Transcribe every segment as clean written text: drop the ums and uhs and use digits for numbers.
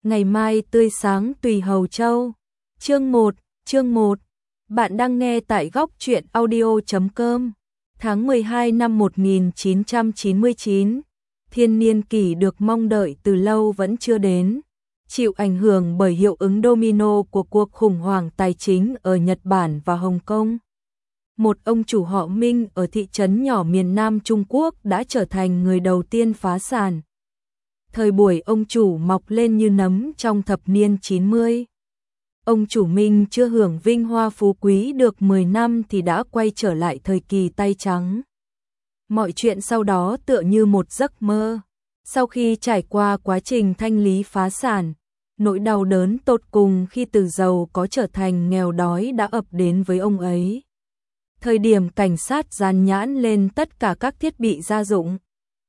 Ngày mai tươi sáng tùy Hầu Châu. Chương 1. Bạn đang nghe tại góc truyện audio.com. Tháng 12 năm 1999, thiên niên kỷ được mong đợi từ lâu vẫn chưa đến. Chịu ảnh hưởng bởi hiệu ứng domino của cuộc khủng hoảng tài chính ở Nhật Bản và Hồng Kông, một ông chủ họ Minh ở thị trấn nhỏ miền Nam Trung Quốc đã trở thành người đầu tiên phá sản. Thời buổi ông chủ mọc lên như nấm trong thập niên 90. Ông chủ Minh chưa hưởng vinh hoa phú quý được 10 năm thì đã quay trở lại thời kỳ tay trắng. Mọi chuyện sau đó tựa như một giấc mơ. Sau khi trải qua quá trình thanh lý phá sản, nỗi đau đớn tột cùng khi từ giàu có trở thành nghèo đói đã ập đến với ông ấy. Thời điểm cảnh sát dán nhãn lên tất cả các thiết bị gia dụng,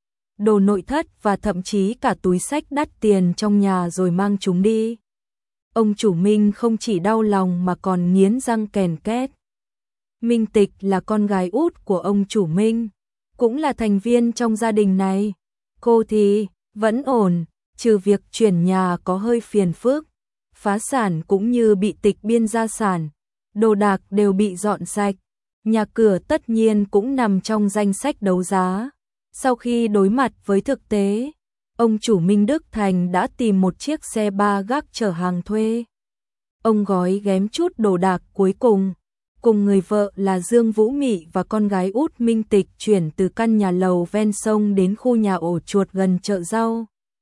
đồ nội thất và thậm chí cả túi xách đắt tiền trong nhà rồi mang chúng đi, ông chủ Minh không chỉ đau lòng mà còn nghiến răng ken két. Minh Tịch là con gái út của ông chủ Minh, cũng là thành viên trong gia đình này. Cô thì vẫn ổn, trừ việc chuyển nhà có hơi phiền phức, phá sản cũng như bị tịch biên gia sản, đồ đạc đều bị dọn sạch, nhà cửa tất nhiên cũng nằm trong danh sách đấu giá. Sau khi đối mặt với thực tế, ông chủ Minh Đức Thành đã tìm một chiếc xe ba gác chở hàng thuê. Ông gói ghém chút đồ đạc cuối cùng, cùng người vợ là Dương Vũ Mị và con gái út Minh Tịch chuyển từ căn nhà lầu ven sông đến khu nhà ổ chuột gần chợ rau.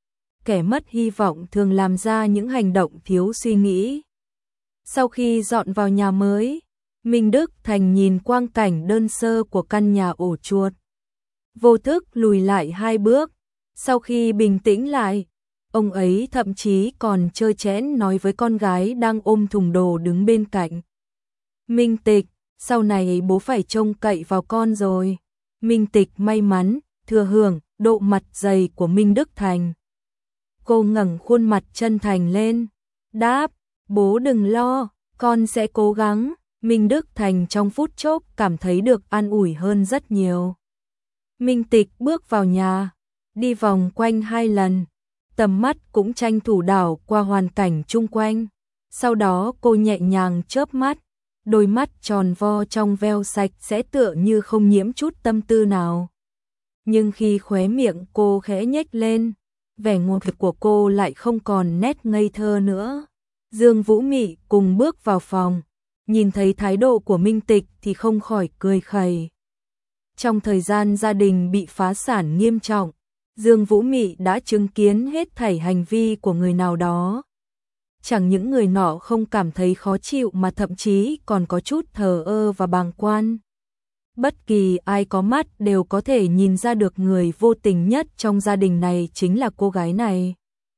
Kẻ mất hy vọng thường làm ra những hành động thiếu suy nghĩ. Sau khi dọn vào nhà mới, Minh Đức Thành nhìn quang cảnh đơn sơ của căn nhà ổ chuột, vô thức lùi lại 2 bước. Sau khi bình tĩnh lại, ông ấy thậm chí còn trơ trẽn nói với con gái đang ôm thùng đồ đứng bên cạnh: Minh Tịch, sau này bố phải trông cậy vào con rồi. Minh Tịch may mắn thừa hưởng độ mặt dày của Minh Đức Thành. Cô ngẩng khuôn mặt chân thành lên, đáp: bố đừng lo, con sẽ cố gắng. Minh Đức Thành trong phút chốc cảm thấy được an ủi hơn rất nhiều. Minh Tịch bước vào nhà, đi vòng quanh 2 lần, tầm mắt cũng tranh thủ đảo qua hoàn cảnh chung quanh. Sau đó cô nhẹ nhàng chớp mắt, đôi mắt tròn vo trong veo sạch sẽ tựa như không nhiễm chút tâm tư nào. Nhưng khi khóe miệng cô khẽ nhếch lên, vẻ ngọt của cô lại không còn nét ngây thơ nữa. Dương Vũ Mị cùng bước vào phòng, nhìn thấy thái độ của Minh Tịch thì không khỏi cười khẩy. Trong thời gian gia đình bị phá sản nghiêm trọng, Dương Vũ Mị đã chứng kiến hết thảy hành vi của người nào đó. Chẳng những người nọ không cảm thấy khó chịu mà thậm chí còn có chút thờ ơ và bàng quan. Bất kỳ ai có mắt đều có thể nhìn ra được người vô tình nhất trong gia đình này chính là cô gái này.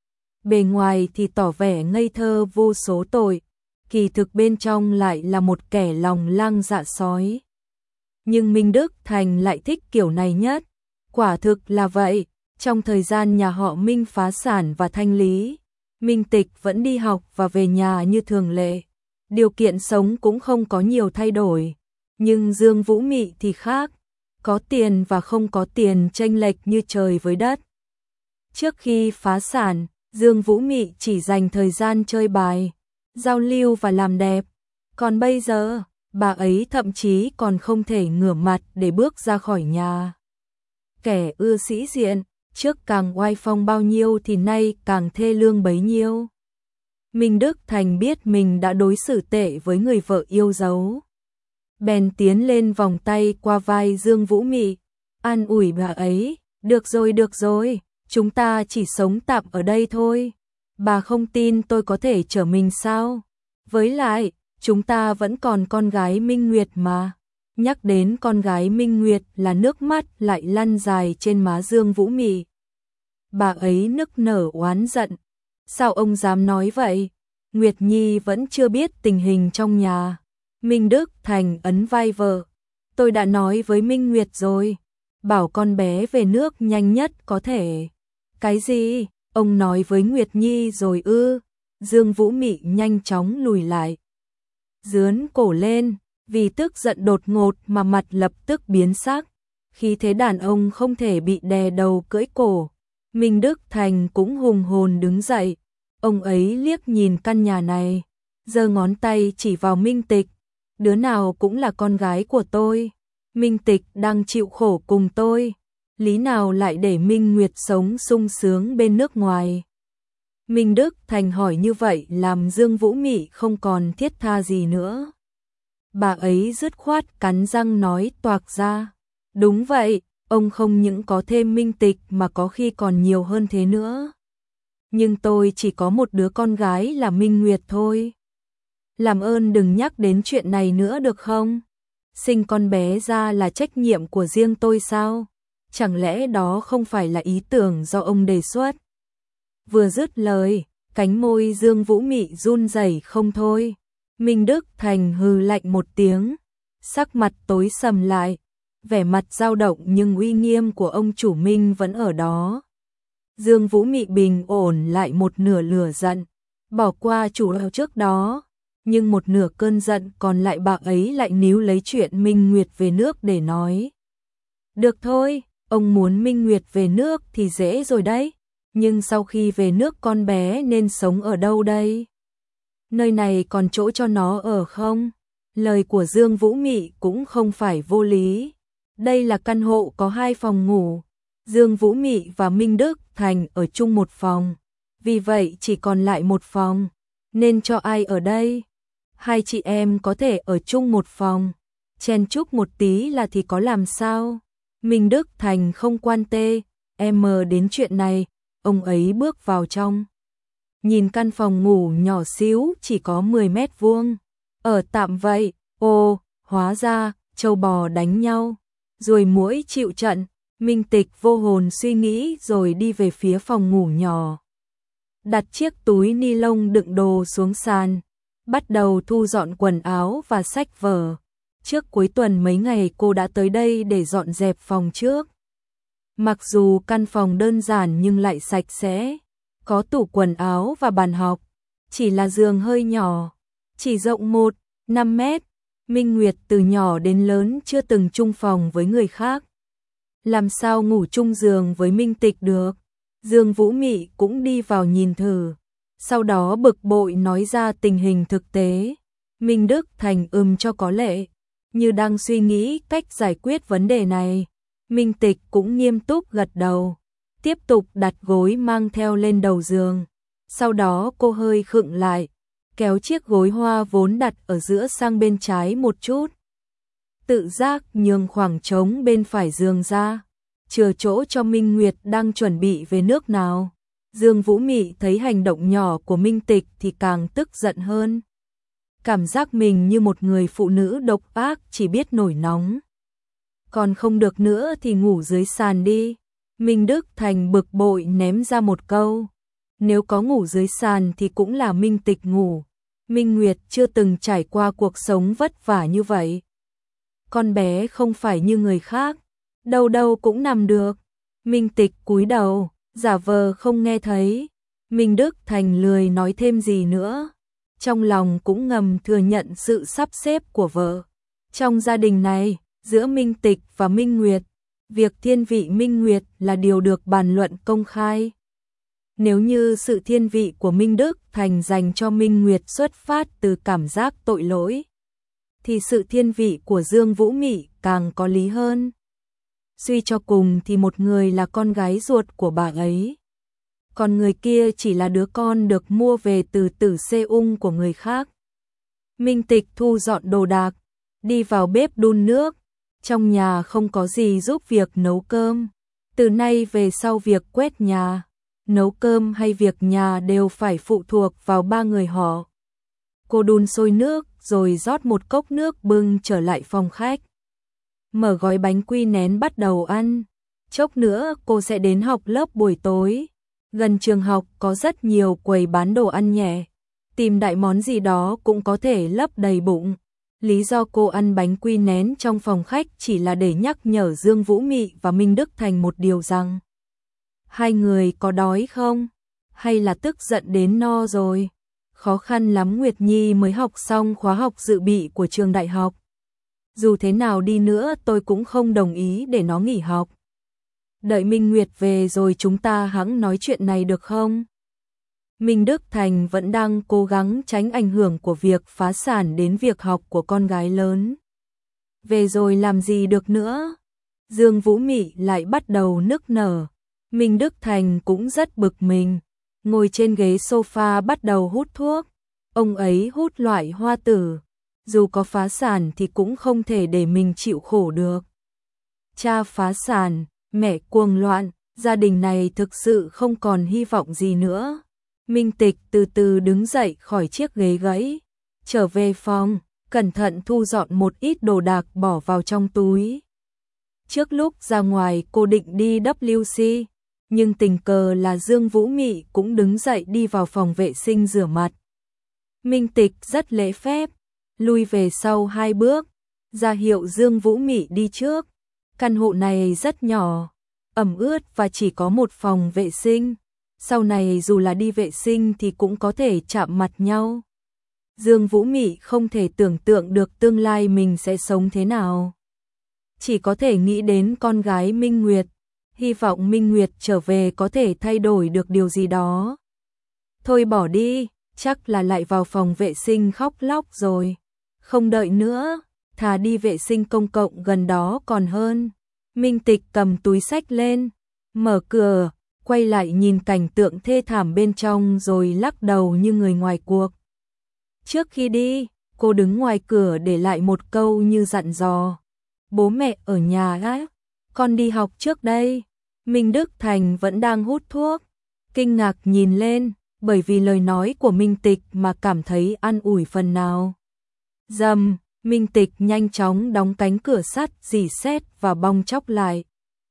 Bề ngoài thì tỏ vẻ ngây thơ vô số tội, kỳ thực bên trong lại là một kẻ lòng lang dạ sói. Nhưng Minh Đức Thành lại thích kiểu này nhất. Quả thực là vậy, trong thời gian nhà họ Minh phá sản và thanh lý, Minh Tịch vẫn đi học và về nhà như thường lệ. Điều kiện sống cũng không có nhiều thay đổi. Nhưng Dương Vũ Mị thì khác, có tiền và không có tiền chênh lệch như trời với đất. Trước khi phá sản, Dương Vũ Mị chỉ dành thời gian chơi bài, giao lưu và làm đẹp. Còn bây giờ, bà ấy thậm chí còn không thể ngửa mặt để bước ra khỏi nhà. Kẻ ưa sĩ diện, trước càng oai phong bao nhiêu thì nay càng thê lương bấy nhiêu. Minh Đức Thành biết mình đã đối xử tệ với người vợ yêu dấu, bèn tiến lên vòng tay qua vai Dương Vũ Mị, an ủi bà ấy: được rồi, chúng ta chỉ sống tạm ở đây thôi. Bà không tin tôi có thể chở mình sao? Với lại, chúng ta vẫn còn con gái Minh Nguyệt mà. Nhắc đến con gái Minh Nguyệt là nước mắt lại lăn dài trên má Dương Vũ Mị. Bà ấy nức nở oán giận. Sao ông dám nói vậy? Nguyệt Nhi vẫn chưa biết tình hình trong nhà. Minh Đức Thành ấn vai vợ. Tôi đã nói với Minh Nguyệt rồi, bảo con bé về nước nhanh nhất có thể. Cái gì? Ông nói với Nguyệt Nhi rồi ư? Dương Vũ Mị nhanh chóng lùi lại, dướn cổ lên, vì tức giận đột ngột mà mặt lập tức biến sắc. Khí thế đàn ông không thể bị đè đầu cưỡi cổ. Minh Đức Thành cũng hùng hồn đứng dậy, Ông ấy liếc nhìn căn nhà này, giơ ngón tay chỉ vào Minh Tịch, đứa nào cũng là con gái của tôi. Minh Tịch đang chịu khổ cùng tôi, lý nào lại để Minh Nguyệt sống sung sướng bên nước ngoài. Minh Đức Thành hỏi như vậy làm Dương Vũ Mị không còn thiết tha gì nữa. Bà ấy dứt khoát cắn răng nói toạc ra. Đúng vậy, ông không những có thêm Minh Tịch mà có khi còn nhiều hơn thế nữa. Nhưng tôi chỉ có một đứa con gái là Minh Nguyệt thôi. Làm ơn đừng nhắc đến chuyện này nữa được không? Sinh con bé ra là trách nhiệm của riêng tôi sao? Chẳng lẽ đó không phải là ý tưởng do ông đề xuất? Vừa dứt lời, cánh môi Dương Vũ Mị run rẩy không thôi. Minh Đức Thành hừ lạnh một tiếng, sắc mặt tối sầm lại, vẻ mặt dao động nhưng uy nghiêm của ông chủ Minh vẫn ở đó. Dương Vũ Mị bình ổn lại một nửa lửa giận, bỏ qua chủ đạo trước đó, nhưng một nửa cơn giận còn lại bà ấy lại níu lấy chuyện Minh Nguyệt về nước để nói. Được thôi, ông muốn Minh Nguyệt về nước thì dễ rồi đấy, nhưng sau khi về nước con bé nên sống ở đâu đây? Nơi này còn chỗ cho nó ở không? Lời của Dương Vũ Mị cũng không phải vô lý. Đây là căn hộ có 2 phòng ngủ. Dương Vũ Mị và Minh Đức Thành ở chung một phòng. Vì vậy chỉ còn lại một phòng. Nên cho ai ở đây? Hai chị em có thể ở chung một phòng. Chen chúc một tí là thì có làm sao? Minh Đức Thành không quan đến chuyện này. Ông ấy bước vào trong. Nhìn căn phòng ngủ nhỏ xíu chỉ có 10 mét vuông. Ở tạm vậy, hóa ra, trâu bò đánh nhau. Ruồi muỗi chịu trận, Minh Tịch vô hồn suy nghĩ rồi đi về phía phòng ngủ nhỏ. Đặt chiếc túi ni lông đựng đồ xuống sàn, bắt đầu thu dọn quần áo và sách vở. Trước cuối tuần mấy ngày cô đã tới đây để dọn dẹp phòng trước. Mặc dù căn phòng đơn giản nhưng lại sạch sẽ, có tủ quần áo và bàn học, chỉ là giường hơi nhỏ, chỉ rộng 1,5 mét. Minh Nguyệt từ nhỏ đến lớn chưa từng chung phòng với người khác. Làm sao ngủ chung giường với Minh Tịch được? Dương Vũ Mị cũng đi vào nhìn thử, sau đó bực bội nói ra tình hình thực tế. Minh Đức Thành cho có lệ, như đang suy nghĩ cách giải quyết vấn đề này. Minh Tịch cũng nghiêm túc gật đầu, tiếp tục đặt gối mang theo lên đầu giường. Sau đó cô hơi khựng lại, kéo chiếc gối hoa vốn đặt ở giữa sang bên trái một chút. Tự giác nhường khoảng trống bên phải giường ra, chừa chỗ cho Minh Nguyệt đang chuẩn bị về nước nào. Dương Vũ Mị thấy hành động nhỏ của Minh Tịch thì càng tức giận hơn. Cảm giác mình như một người phụ nữ độc ác chỉ biết nổi nóng. Còn không được nữa thì ngủ dưới sàn đi. Minh Đức Thành bực bội ném ra một câu. Nếu có ngủ dưới sàn thì cũng là Minh Tịch ngủ. Minh Nguyệt chưa từng trải qua cuộc sống vất vả như vậy. Con bé không phải như người khác, đâu đâu cũng nằm được. Minh Tịch cúi đầu, giả vờ không nghe thấy. Minh Đức Thành lười nói thêm gì nữa. Trong lòng cũng ngầm thừa nhận sự sắp xếp của vợ. Trong gia đình này, giữa Minh Tịch và Minh Nguyệt, việc thiên vị Minh Nguyệt là điều được bàn luận công khai. Nếu như sự thiên vị của Minh Đức Thành dành cho Minh Nguyệt xuất phát từ cảm giác tội lỗi, thì sự thiên vị của Dương Vũ Mị càng có lý hơn. Suy cho cùng thì một người là con gái ruột của bà ấy, còn người kia chỉ là đứa con được mua về từ Tử Seung của người khác. Minh Tịch thu dọn đồ đạc, đi vào bếp đun nước. Trong nhà không có gì giúp việc nấu cơm. Từ nay về sau việc quét nhà, nấu cơm hay việc nhà đều phải phụ thuộc vào 3 người họ. Cô đun sôi nước rồi rót một cốc nước bưng trở lại phòng khách. Mở gói bánh quy nén bắt đầu ăn. Chốc nữa cô sẽ đến học lớp buổi tối. Gần trường học có rất nhiều quầy bán đồ ăn nhẹ. Tìm đại món gì đó cũng có thể lấp đầy bụng. Lý do cô ăn bánh quy nén trong phòng khách chỉ là để nhắc nhở Dương Vũ Mị và Minh Đức Thành một điều rằng hai người có đói không? Hay là tức giận đến no rồi? Khó khăn lắm Nguyệt Nhi mới học xong khóa học dự bị của trường đại học. Dù thế nào đi nữa tôi cũng không đồng ý để nó nghỉ học. Đợi Minh Nguyệt về rồi chúng ta hẵng nói chuyện này được không? Minh Đức Thành vẫn đang cố gắng tránh ảnh hưởng của việc phá sản đến việc học của con gái lớn. Về rồi làm gì được nữa? Dương Vũ Mị lại bắt đầu nức nở. Minh Đức Thành cũng rất bực mình, ngồi trên ghế sofa bắt đầu hút thuốc. Ông ấy hút loại hoa tử, dù có phá sản thì cũng không thể để mình chịu khổ được. Cha phá sản, mẹ cuồng loạn, gia đình này thực sự không còn hy vọng gì nữa. Minh Tịch từ từ đứng dậy khỏi chiếc ghế gãy, trở về phòng, cẩn thận thu dọn một ít đồ đạc bỏ vào trong túi. Trước lúc ra ngoài cô định đi WC, nhưng tình cờ là Dương Vũ Mị cũng đứng dậy đi vào phòng vệ sinh rửa mặt. Minh Tịch rất lễ phép, lui về sau 2 bước, ra hiệu Dương Vũ Mị đi trước. Căn hộ này rất nhỏ, ẩm ướt và chỉ có một phòng vệ sinh. Sau này dù là đi vệ sinh thì cũng có thể chạm mặt nhau. Dương Vũ Mị không thể tưởng tượng được tương lai mình sẽ sống thế nào. Chỉ có thể nghĩ đến con gái Minh Nguyệt, hy vọng Minh Nguyệt trở về có thể thay đổi được điều gì đó. Thôi bỏ đi, chắc là lại vào phòng vệ sinh khóc lóc rồi. Không đợi nữa, thà đi vệ sinh công cộng gần đó còn hơn. Minh Tịch cầm túi xách lên, mở cửa, quay lại nhìn cảnh tượng thê thảm bên trong rồi lắc đầu như người ngoài cuộc. Trước khi đi, cô đứng ngoài cửa để lại một câu như dặn dò. Bố mẹ ở nhà á, con đi học trước đây. Minh Đức Thành vẫn đang hút thuốc, kinh ngạc nhìn lên, bởi vì lời nói của Minh Tịch mà cảm thấy an ủi phần nào. Rầm, Minh Tịch nhanh chóng đóng cánh cửa sắt rỉ sét và bong chóc lại.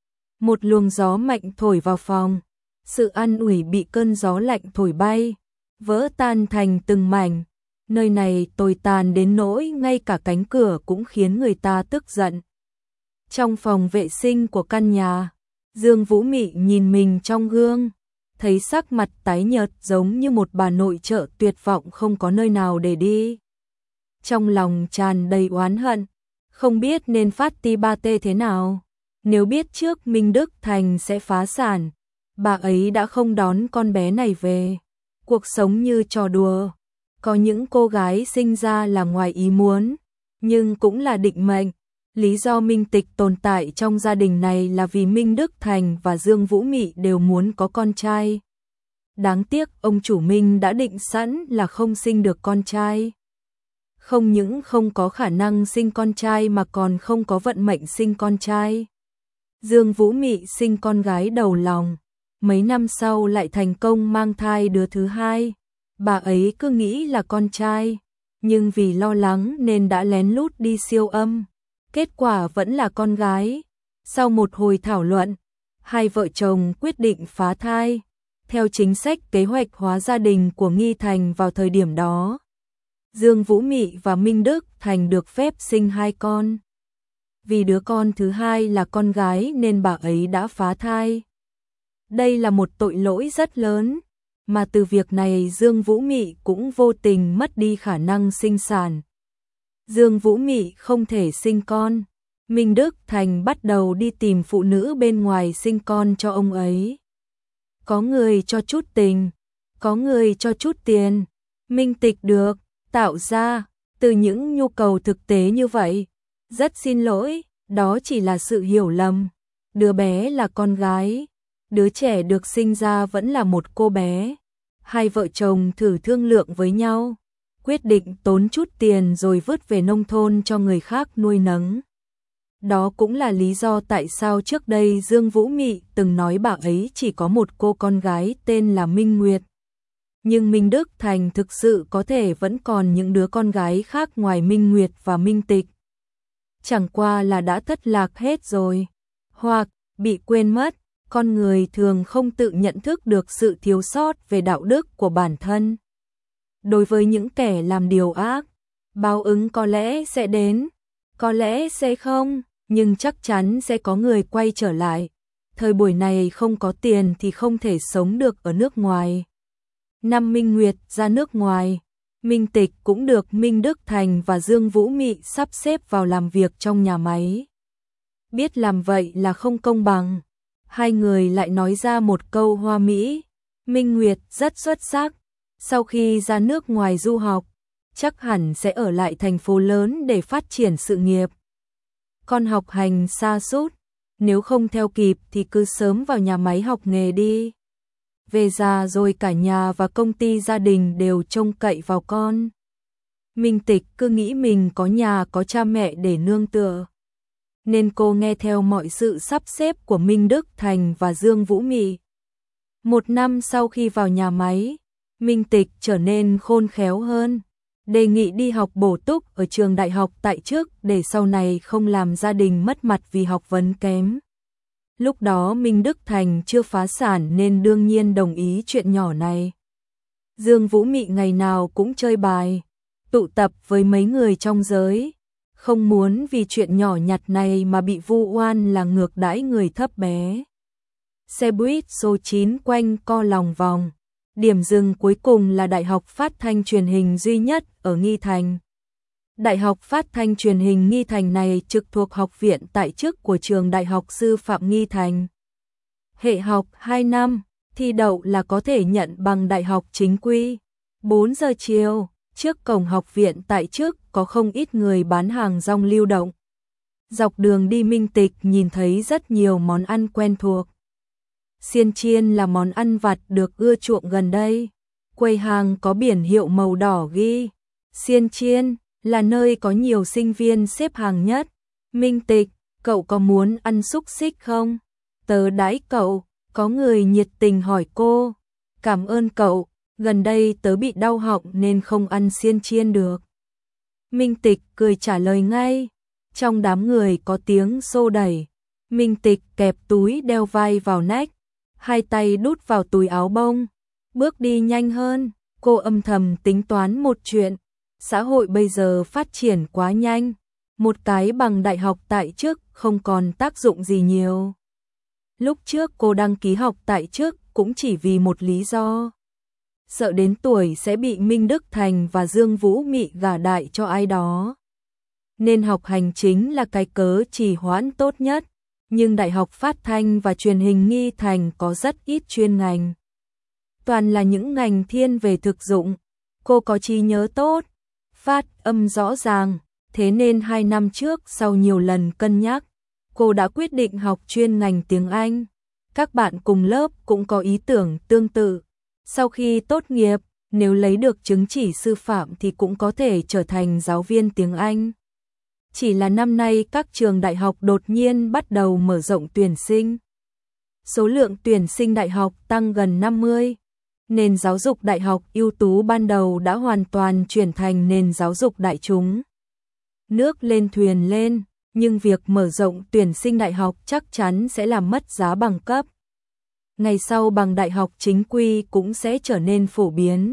Một luồng gió mạnh thổi vào phòng, sự an ủi bị cơn gió lạnh thổi bay, vỡ tan thành từng mảnh. Nơi này tồi tàn đến nỗi ngay cả cánh cửa cũng khiến người ta tức giận. Trong phòng vệ sinh của căn nhà, Dương Vũ Mị nhìn mình trong gương, thấy sắc mặt tái nhợt giống như một bà nội trợ tuyệt vọng không có nơi nào để đi. Trong lòng tràn đầy oán hận, không biết nên phát ti ba tê thế nào. Nếu biết trước Minh Đức Thành sẽ phá sản, bà ấy đã không đón con bé này về. Cuộc sống như trò đùa, có những cô gái sinh ra là ngoài ý muốn, nhưng cũng là định mệnh. Lý do Minh Tịch tồn tại trong gia đình này là vì Minh Đức Thành và Dương Vũ Mị đều muốn có con trai. Đáng tiếc ông chủ Minh đã định sẵn là không sinh được con trai. Không những không có khả năng sinh con trai mà còn không có vận mệnh sinh con trai. Dương Vũ Mị sinh con gái đầu lòng, mấy năm sau lại thành công mang thai đứa thứ hai. Bà ấy cứ nghĩ là con trai, nhưng vì lo lắng nên đã lén lút đi siêu âm. Kết quả vẫn là con gái. Sau một hồi thảo luận, hai vợ chồng quyết định phá thai. Theo chính sách kế hoạch hóa gia đình của Nghi Thành vào thời điểm đó, Dương Vũ Mị và Minh Đức Thành được phép sinh 2 con. Vì đứa con thứ hai là con gái nên bà ấy đã phá thai. Đây là một tội lỗi rất lớn, mà từ việc này Dương Vũ Mị cũng vô tình mất đi khả năng sinh sản. Dương Vũ Mị không thể sinh con, Minh Đức Thành bắt đầu đi tìm phụ nữ bên ngoài sinh con cho ông ấy. Có người cho chút tình, có người cho chút tiền. Minh Tịch được tạo ra từ những nhu cầu thực tế như vậy. Rất xin lỗi, đó chỉ là sự hiểu lầm. Đứa bé là con gái, đứa trẻ được sinh ra vẫn là một cô bé. Hai vợ chồng thử thương lượng với nhau, quyết định tốn chút tiền rồi vứt về nông thôn cho người khác nuôi nấng. Đó cũng là lý do tại sao trước đây Dương Vũ Mị từng nói bà ấy chỉ có một cô con gái tên là Minh Nguyệt. Nhưng Minh Đức Thành thực sự có thể vẫn còn những đứa con gái khác ngoài Minh Nguyệt và Minh Tịch. Chẳng qua là đã thất lạc hết rồi, hoặc bị quên mất. Con người thường không tự nhận thức được sự thiếu sót về đạo đức của bản thân. Đối với những kẻ làm điều ác, báo ứng có lẽ sẽ đến, có lẽ sẽ không, nhưng chắc chắn sẽ có người quay trở lại. Thời buổi này không có tiền thì không thể sống được ở nước ngoài. Năm Minh Nguyệt ra nước ngoài, Minh Tịch cũng được Minh Đức Thành và Dương Vũ Mị sắp xếp vào làm việc trong nhà máy. Biết làm vậy là không công bằng, hai người lại nói ra một câu hoa mỹ. Minh Nguyệt rất xuất sắc, Sau khi ra nước ngoài du học, chắc hẳn sẽ ở lại thành phố lớn để phát triển sự nghiệp. Con học hành sa sút, nếu không theo kịp thì cứ sớm vào nhà máy học nghề đi. Về già rồi cả nhà và công ty gia đình đều trông cậy vào con. Minh Tịch cứ nghĩ mình có nhà có cha mẹ để nương tựa, nên cô nghe theo mọi sự sắp xếp của Minh Đức Thành và Dương Vũ Mị. 1 năm sau khi vào nhà máy, Minh Tịch trở nên khôn khéo hơn, đề nghị đi học bổ túc ở trường đại học tại chức để sau này không làm gia đình mất mặt vì học vấn kém. Lúc đó Minh Đức Thành chưa phá sản nên đương nhiên đồng ý chuyện nhỏ này. Dương Vũ Mị ngày nào cũng chơi bài, tụ tập với mấy người trong giới, không muốn vì chuyện nhỏ nhặt này mà bị vu oan là ngược đãi người thấp bé. Xe buýt số 9 quanh co lòng vòng, điểm dừng cuối cùng là Đại học Phát thanh Truyền hình duy nhất ở Nghi Thành. Đại học Phát thanh Truyền hình Nghi Thành này trực thuộc học viện tại chức của trường Đại học Sư phạm Nghi Thành. Hệ học 2 năm, thi đậu là có thể nhận bằng đại học chính quy. 4 giờ chiều, trước cổng học viện tại chức có không ít người bán hàng rong lưu động. Dọc đường đi Minh Tịch nhìn thấy rất nhiều món ăn quen thuộc. Xiên chiên là món ăn vặt được ưa chuộng gần đây. Quầy hàng có biển hiệu màu đỏ ghi Xiên chiên là nơi có nhiều sinh viên xếp hàng nhất. Minh Tịch, cậu có muốn ăn xúc xích không? Tớ đãi cậu, có người nhiệt tình hỏi cô. Cảm ơn cậu, gần đây tớ bị đau họng nên không ăn xiên chiên được. Minh Tịch cười trả lời ngay. Trong đám người có tiếng xô đẩy. Minh Tịch kẹp túi đeo vai vào nách, hai tay đút vào túi áo bông, bước đi nhanh hơn. Cô âm thầm tính toán một chuyện, xã hội bây giờ phát triển quá nhanh, một cái bằng đại học tại chức không còn tác dụng gì nhiều. Lúc trước cô đăng ký học tại chức cũng chỉ vì một lý do, sợ đến tuổi sẽ bị Minh Đức Thành và Dương Vũ Mị gả đại cho ai đó. Nên học hành chính là cái cớ trì hoãn tốt nhất, nhưng Đại học Phát thanh và Truyền hình Nghi Thành có rất ít chuyên ngành. Toàn là những ngành thiên về thực dụng. Cô có trí nhớ tốt, phát âm rõ ràng, thế nên 2 năm trước sau nhiều lần cân nhắc, cô đã quyết định học chuyên ngành tiếng Anh. Các bạn cùng lớp cũng có ý tưởng tương tự. Sau khi tốt nghiệp, nếu lấy được chứng chỉ sư phạm thì cũng có thể trở thành giáo viên tiếng Anh. Chỉ là năm nay các trường đại học đột nhiên bắt đầu mở rộng tuyển sinh. Số lượng tuyển sinh đại học tăng gần 50. Nền giáo dục đại học ưu tú ban đầu đã hoàn toàn chuyển thành nền giáo dục đại chúng. Nước lên thuyền lên, nhưng việc mở rộng tuyển sinh đại học chắc chắn sẽ làm mất giá bằng cấp. Ngày sau bằng đại học chính quy cũng sẽ trở nên phổ biến.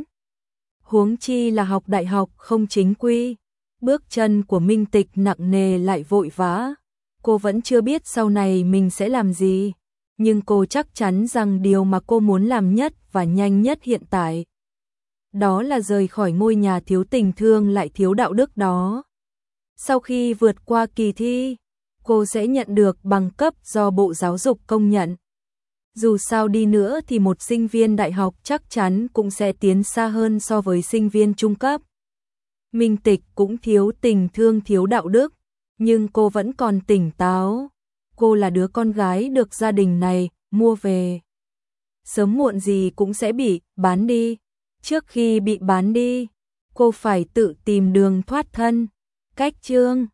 Huống chi là học đại học không chính quy. Bước chân của Minh Tịch nặng nề lại vội vã. Cô vẫn chưa biết sau này mình sẽ làm gì, nhưng cô chắc chắn rằng điều mà cô muốn làm nhất và nhanh nhất hiện tại, đó là rời khỏi ngôi nhà thiếu tình thương lại thiếu đạo đức đó. Sau khi vượt qua kỳ thi, cô sẽ nhận được bằng cấp do Bộ Giáo dục công nhận. Dù sao đi nữa thì một sinh viên đại học chắc chắn cũng sẽ tiến xa hơn so với sinh viên trung cấp. Minh Tịch cũng thiếu tình thương thiếu đạo đức, nhưng cô vẫn còn tỉnh táo. Cô là đứa con gái được gia đình này mua về. Sớm muộn gì cũng sẽ bị bán đi. Trước khi bị bán đi, cô phải tự tìm đường thoát thân. Cách chương